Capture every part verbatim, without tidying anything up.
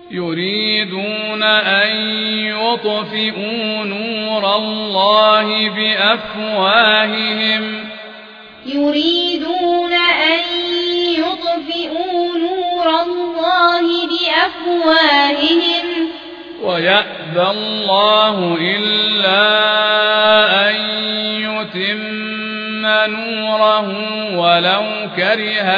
يريدون أن يطفئوا نور الله بأفواههم يريدون أن يطفئوا نور الله بأفواههم ويأبى الله إلا أن يتم نوره ولو كره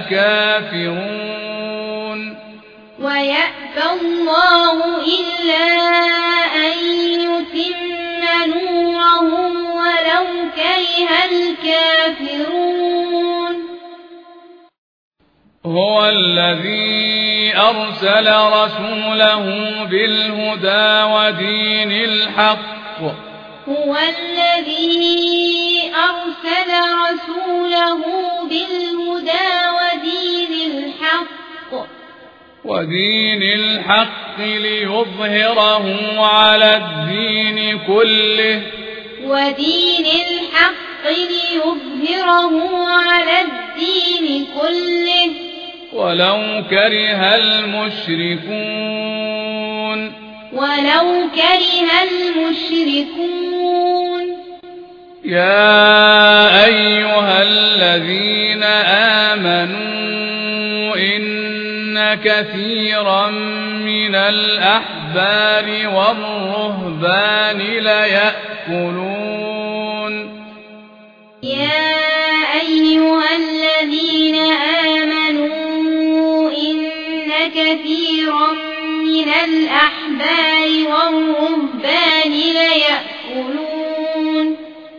الكافرون ويأبى الله إلا أن يتم نوره ولو كره الكافرون هو الذي أرسل رسوله بالهدى ودين الحق هو الذي أرسل رسوله بالهدى ودين الحق ودين الحق ليظهره على الدين كله ودين الحق ليظهره على الدين كله ولو كره المشركون ولو كره المشركون يا أيها الذين آمنوا إن كثيرا من الأحبار والرهبان ليأكلون يا أيها الذين آمنوا إن كثيرا من الأحبار والرهبان ليأكلون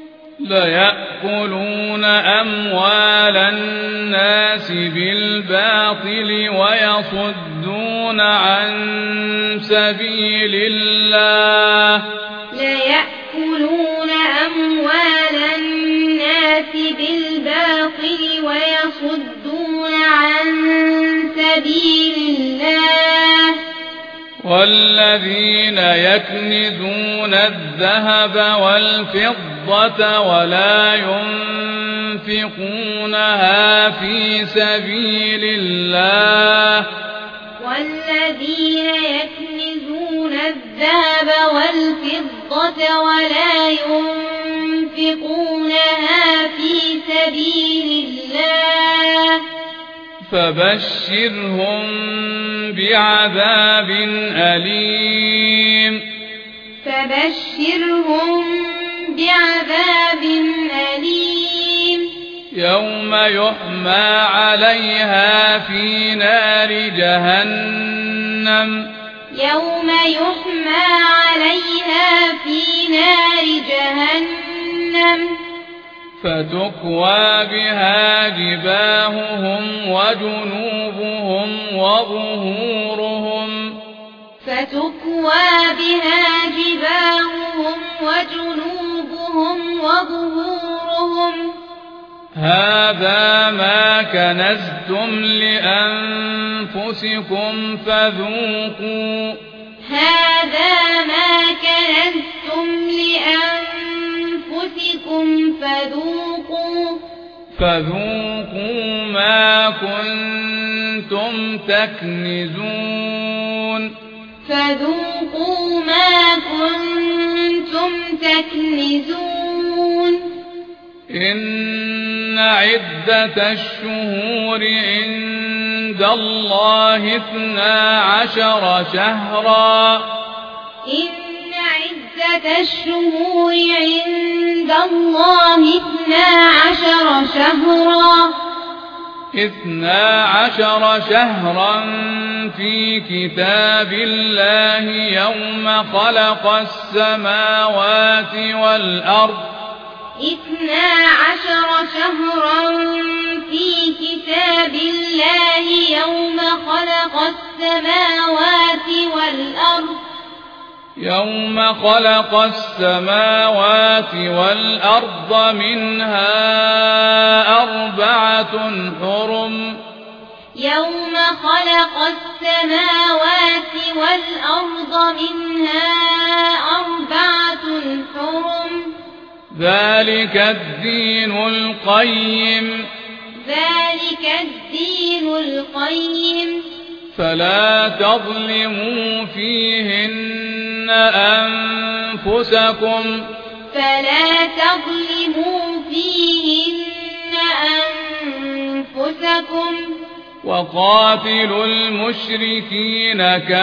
ليأكلون أموال الناس بالباطل ويصدون عن سبيل الله ليأكلون أموال الناس بالباطل ويصدون عن سبيل الله والذين يكنزون الذهب والفضة ولا ينفقونها في سبيل الله والذين يكنزون الذهب والفضة ولا ينفقونها في سبيل الله فبشرهم بعذاب أليم فبشرهم بعذاب أليم يوم يحمى عليها في نار جهنم يوم يحمى عليها في نار جهنم فتكوى بها جباههم وجنوبهم وظهورهم فتكوى بها جباههم وجنوبهم وظهورهم هذا ما كنزتم لأنفسكم فذوقوا هذا ما كنزتم لأنفسكم فذوقوا فذوقوا ما كنتم تكنزون فذوقوا ما كنتم تكنزون إن عدة الشهور عند الله اثنا عشر شهرا إن عدة الشهور عند الله اثنا عشر شهرا اثنا عشر شهرا في كتاب الله يوم خلق السماوات والأرض اثنا عشر شهرا في كتاب الله يوم خلق السماوات والأرض يوم خلق السماوات والأرض منها أربعة حرم يوم خلق السماوات والأرض منها أربعة حرم ذلك الدين القيم ذلك الدين القيم فلا تظلموا فيهن أنفسكم فلا تظلموا فيهن أنفسكم وقاتلوا المشركين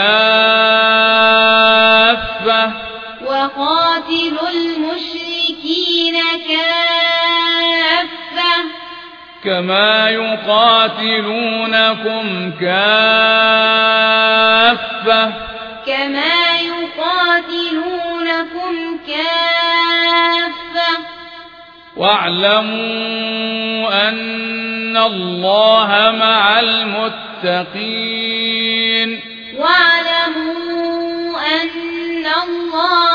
كافة وقاتلوا المشركين كافة كما يقاتلونكم كافة كما يقاتلونكم كافة واعلموا أن الله مع المتقين واعلموا أن الله